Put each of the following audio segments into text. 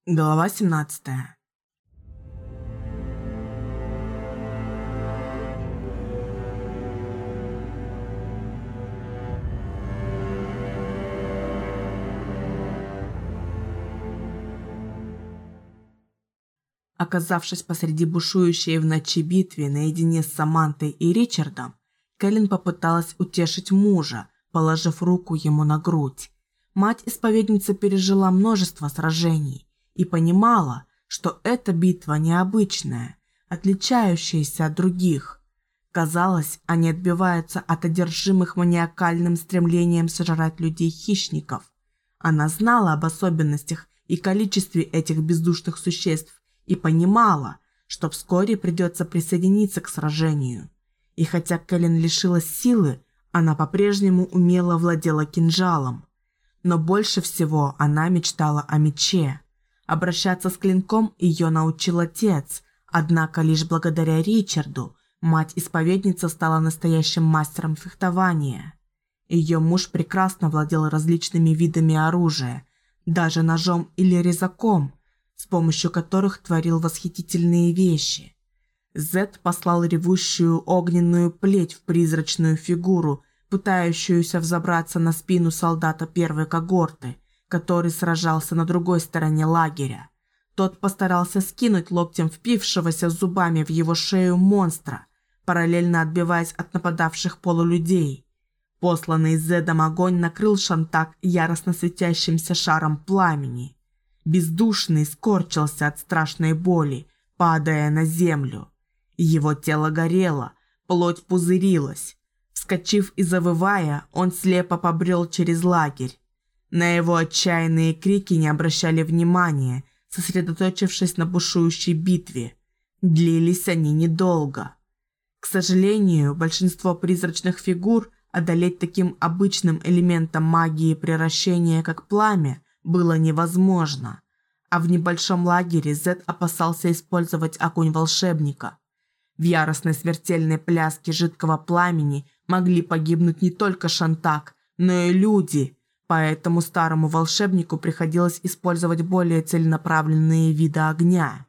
Глава 17. Оказавшись посреди бушующей в ночи битвы наедине с Самантой и Ричардом, Кэлен попыталась утешить мужа, положив руку ему на грудь. Мать-исповедница пережила множество сражений и понимала, что эта битва необычная, отличающаяся от других. Казалось, они отбиваются от одержимых маниакальным стремлением сожрать людей хищников. Она знала об особенностях и количестве этих бездушных существ и понимала, что вскоре придется присоединиться к сражению. И хотя Кэлен лишилась силы, она по-прежнему умело владела кинжалом. Но больше всего она мечтала о мече. Обращаться с клинком ее научил отец, однако лишь благодаря Ричарду мать-исповедница стала настоящим мастером фехтования. Ее муж прекрасно владел различными видами оружия, даже ножом или резаком, с помощью которых творил восхитительные вещи. Зед послал ревущую огненную плеть в призрачную фигуру, пытающуюся взобраться на спину солдата первой когорты, который сражался на другой стороне лагеря. Тот постарался скинуть локтем впившегося зубами в его шею монстра, параллельно отбиваясь от нападавших полулюдей. Посланный Зедом огонь накрыл Шантак яростно светящимся шаром пламени. Бездушный скорчился от страшной боли, падая на землю. Его тело горело, плоть пузырилась. Вскочив и завывая, он слепо побрел через лагерь. На его отчаянные крики не обращали внимания, сосредоточившись на бушующей битве. Длились они недолго. К сожалению, большинство призрачных фигур одолеть таким обычным элементом магии превращения, как пламя, было невозможно. А в небольшом лагере Зед опасался использовать огонь волшебника. В яростной смертельной пляске жидкого пламени могли погибнуть не только Шантак, но и люди, поэтому старому волшебнику приходилось использовать более целенаправленные виды огня.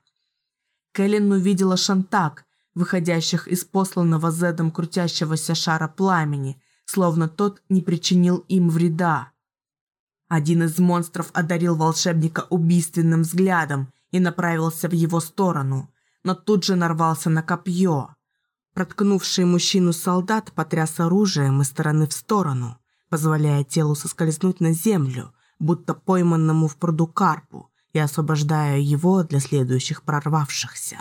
Кэлен увидела Шантак, выходящих из посланного Зедом крутящегося шара пламени, словно тот не причинил им вреда. Один из монстров одарил волшебника убийственным взглядом и направился в его сторону, но тут же нарвался на копье. Проткнувший мужчину солдат потряс оружием из стороны в сторону, позволяя телу соскользнуть на землю, будто пойманному в пруду карпу, и освобождая его для следующих прорвавшихся.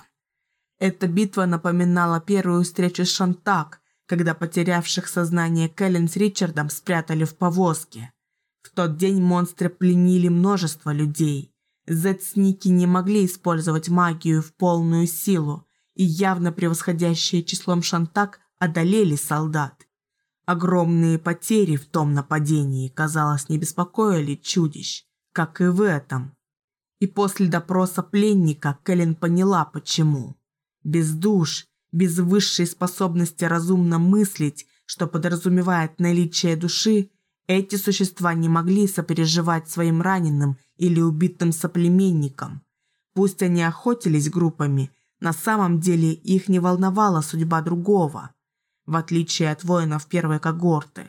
Эта битва напоминала первую встречу с Шантак, когда потерявших сознание Кэлен с Ричардом спрятали в повозке. В тот день монстры пленили множество людей. Зед с Ники не могли использовать магию в полную силу, и явно превосходящие числом Шантак одолели солдат. Огромные потери в том нападении, казалось, не беспокоили чудищ, как и в этом. И после допроса пленника Кэлен поняла, почему. Без душ, без высшей способности разумно мыслить, что подразумевает наличие души, эти существа не могли сопереживать своим раненым или убитым соплеменникам. Пусть они охотились группами, на самом деле их не волновала судьба другого, в отличие от воинов первой когорты.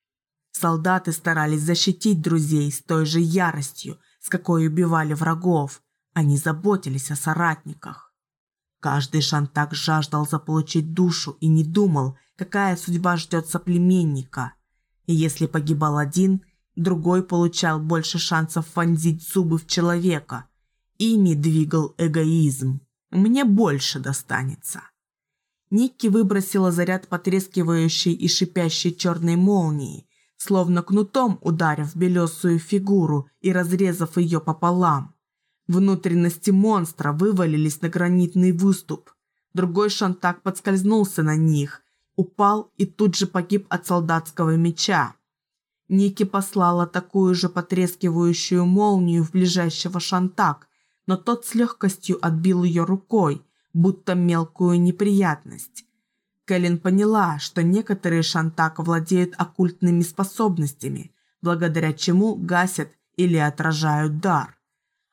Солдаты старались защитить друзей с той же яростью, с какой убивали врагов, они заботились о соратниках. Каждый Шантак жаждал заполучить душу и не думал, какая судьба ждет соплеменника. И если погибал один, другой получал больше шансов вонзить зубы в человека. Ими двигал эгоизм. Мне больше достанется. Никки выбросила заряд потрескивающей и шипящей черной молнии, словно кнутом ударив белесую фигуру и разрезав ее пополам. Внутренности монстра вывалились на гранитный выступ. Другой Шантак подскользнулся на них, упал и тут же погиб от солдатского меча. Ники послала такую же потрескивающую молнию в ближайшего Шантак, но тот с легкостью отбил ее рукой, будто мелкую неприятность. Кэлен поняла, что некоторые Шантак владеют оккультными способностями, благодаря чему гасят или отражают дар.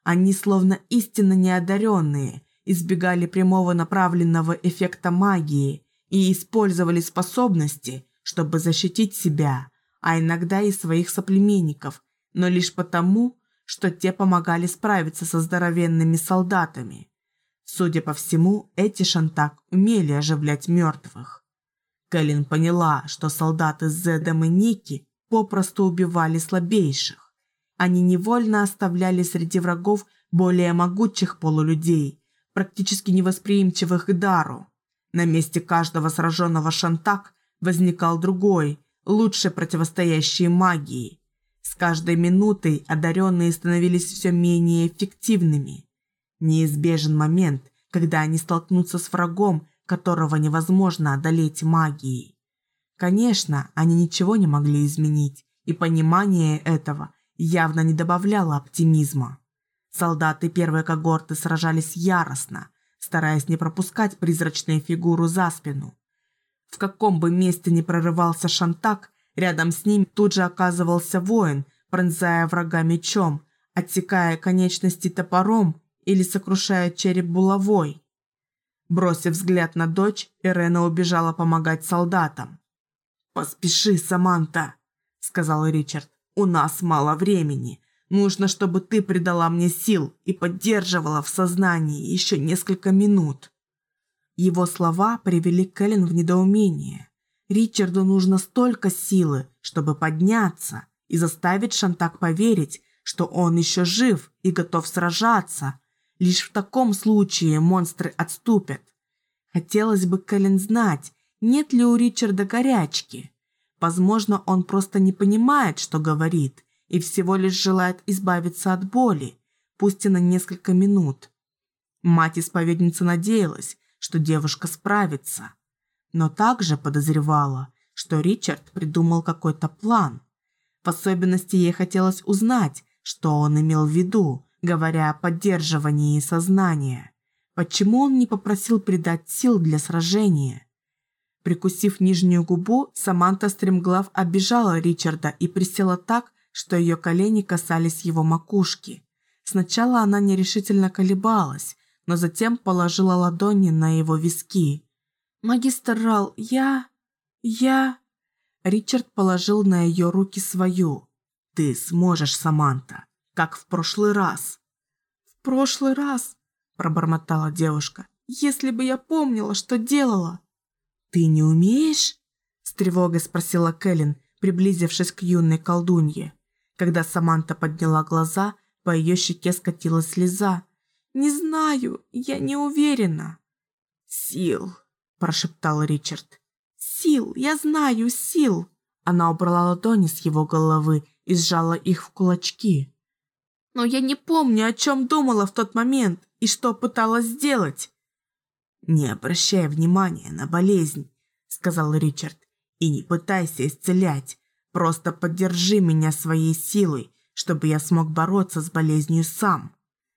Они, словно истинно неодаренные, избегали прямого направленного эффекта магии и использовали способности, чтобы защитить себя, а иногда и своих соплеменников, но лишь потому, что те помогали справиться со здоровенными солдатами. Судя по всему, эти Шантак умели оживлять мертвых. Кэлен поняла, что солдаты Зедом и Ники попросту убивали слабейших. Они невольно оставляли среди врагов более могучих полулюдей, практически невосприимчивых к дару. На месте каждого сраженного Шантак возникал другой, лучше противостоящий магии. С каждой минутой одаренные становились все менее эффективными. Неизбежен момент, когда они столкнутся с врагом, которого невозможно одолеть магией. Конечно, они ничего не могли изменить, и понимание этого явно не добавляло оптимизма. Солдаты первой когорты сражались яростно, стараясь не пропускать призрачную фигуру за спину. В каком бы месте ни прорывался Шантак, рядом с ним тут же оказывался воин, пронзая врага мечом, отсекая конечности топором или сокрушая череп булавой. Бросив взгляд на дочь, Ирена убежала помогать солдатам. «Поспеши, Саманта», — сказал Ричард. «У нас мало времени. Нужно, чтобы ты придала мне сил и поддерживала в сознании еще несколько минут». Его слова привели Кэлен в недоумение. Ричарду нужно столько силы, чтобы подняться и заставить Шантак поверить, что он еще жив и готов сражаться. Лишь в таком случае монстры отступят. Хотелось бы Кэлен знать, нет ли у Ричарда горячки. Возможно, он просто не понимает, что говорит, и всего лишь желает избавиться от боли, пусть и на несколько минут. Мать-исповедница надеялась, что девушка справится, но также подозревала, что Ричард придумал какой-то план. В особенности ей хотелось узнать, что он имел в виду, говоря о поддерживании сознания. Почему он не попросил придать сил для сражения? Прикусив нижнюю губу, Саманта стремглав оббежала Ричарда и присела так, что ее колени касались его макушки. Сначала она нерешительно колебалась, но затем положила ладони на его виски. «Магистр Рал, я...» Ричард положил на ее руки свою. «Ты сможешь, Саманта, как в прошлый раз». «В прошлый раз?» – пробормотала девушка. «Если бы я помнила, что делала». «Ты не умеешь?» – с тревогой спросила Кэлен, приблизившись к юной колдунье. Когда Саманта подняла глаза, по ее щеке скатилась слеза. «Не знаю, я не уверена». «Сил», – прошептал Ричард. «Сил, я знаю, сил». Она убрала ладони с его головы и сжала их в кулачки. «Но я не помню, о чем думала в тот момент и что пыталась сделать». «Не обращай внимания на болезнь», – сказал Ричард, – «и не пытайся исцелять. Просто поддержи меня своей силой, чтобы я смог бороться с болезнью сам».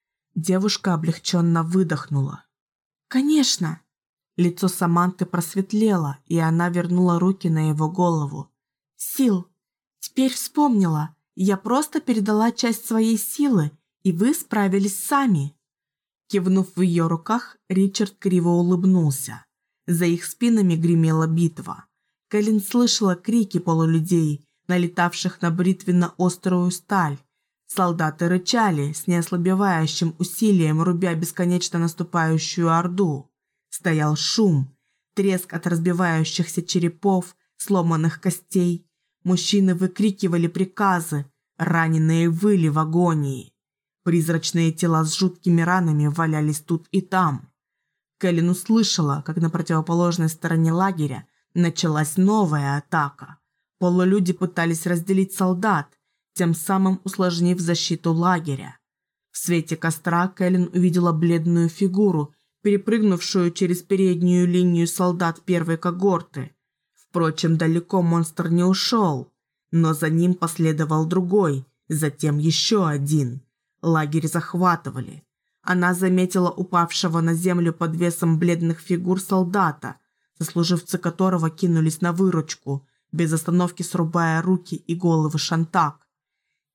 Девушка облегченно выдохнула. «Конечно». Лицо Саманты просветлело, и она вернула руки на его голову. «Сил. Теперь вспомнила. Я просто передала часть своей силы, и вы справились сами». Кивнув в ее руках, Ричард криво улыбнулся. За их спинами гремела битва. Кэлен слышала крики полулюдей, налетавших на бритвенно-острую сталь. Солдаты рычали, с неослабевающим усилием рубя бесконечно наступающую орду. Стоял шум, треск от разбивающихся черепов, сломанных костей. Мужчины выкрикивали приказы, раненые выли в агонии. Призрачные тела с жуткими ранами валялись тут и там. Кэлен услышала, как на противоположной стороне лагеря началась новая атака. Полулюди пытались разделить солдат, тем самым усложнив защиту лагеря. В свете костра Кэлен увидела бледную фигуру, перепрыгнувшую через переднюю линию солдат первой когорты. Впрочем, далеко монстр не ушел, но за ним последовал другой, затем еще один. Лагерь захватывали. Она заметила упавшего на землю под весом бледных фигур солдата, сослуживцы которого кинулись на выручку, без остановки срубая руки и головы Шантак.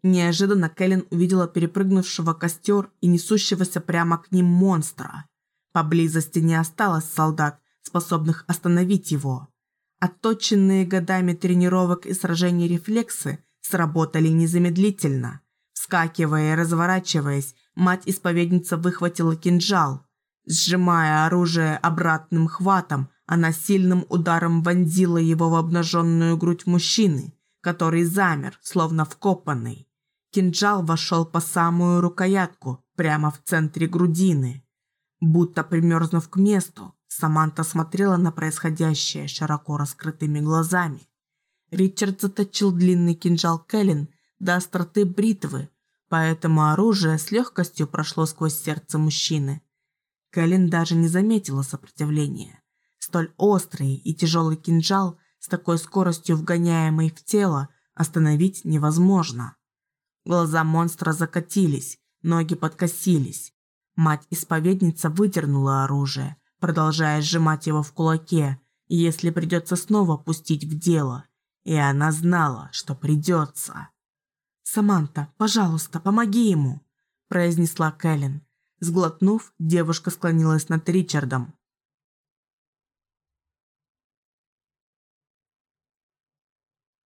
Неожиданно Кэлен увидела перепрыгнувшего костер и несущегося прямо к ним монстра. Поблизости не осталось солдат, способных остановить его. Отточенные годами тренировок и сражений рефлексы сработали незамедлительно. Вскакивая и разворачиваясь, мать-исповедница выхватила кинжал. Сжимая оружие обратным хватом, она сильным ударом вонзила его в обнаженную грудь мужчины, который замер, словно вкопанный. Кинжал вошел по самую рукоятку, прямо в центре грудины. Будто примерзнув к месту, Саманта смотрела на происходящее широко раскрытыми глазами. Ричард заточил длинный кинжал Кэлен до остроты бритвы, поэтому оружие с легкостью прошло сквозь сердце мужчины. Кэлен даже не заметила сопротивления. Столь острый и тяжелый кинжал, с такой скоростью вгоняемый в тело, остановить невозможно. Глаза монстра закатились, ноги подкосились. Мать-исповедница выдернула оружие, продолжая сжимать его в кулаке, если придется снова пустить в дело. И она знала, что придется. «Саманта, пожалуйста, помоги ему», – произнесла Кэлен. Сглотнув, девушка склонилась над Ричардом.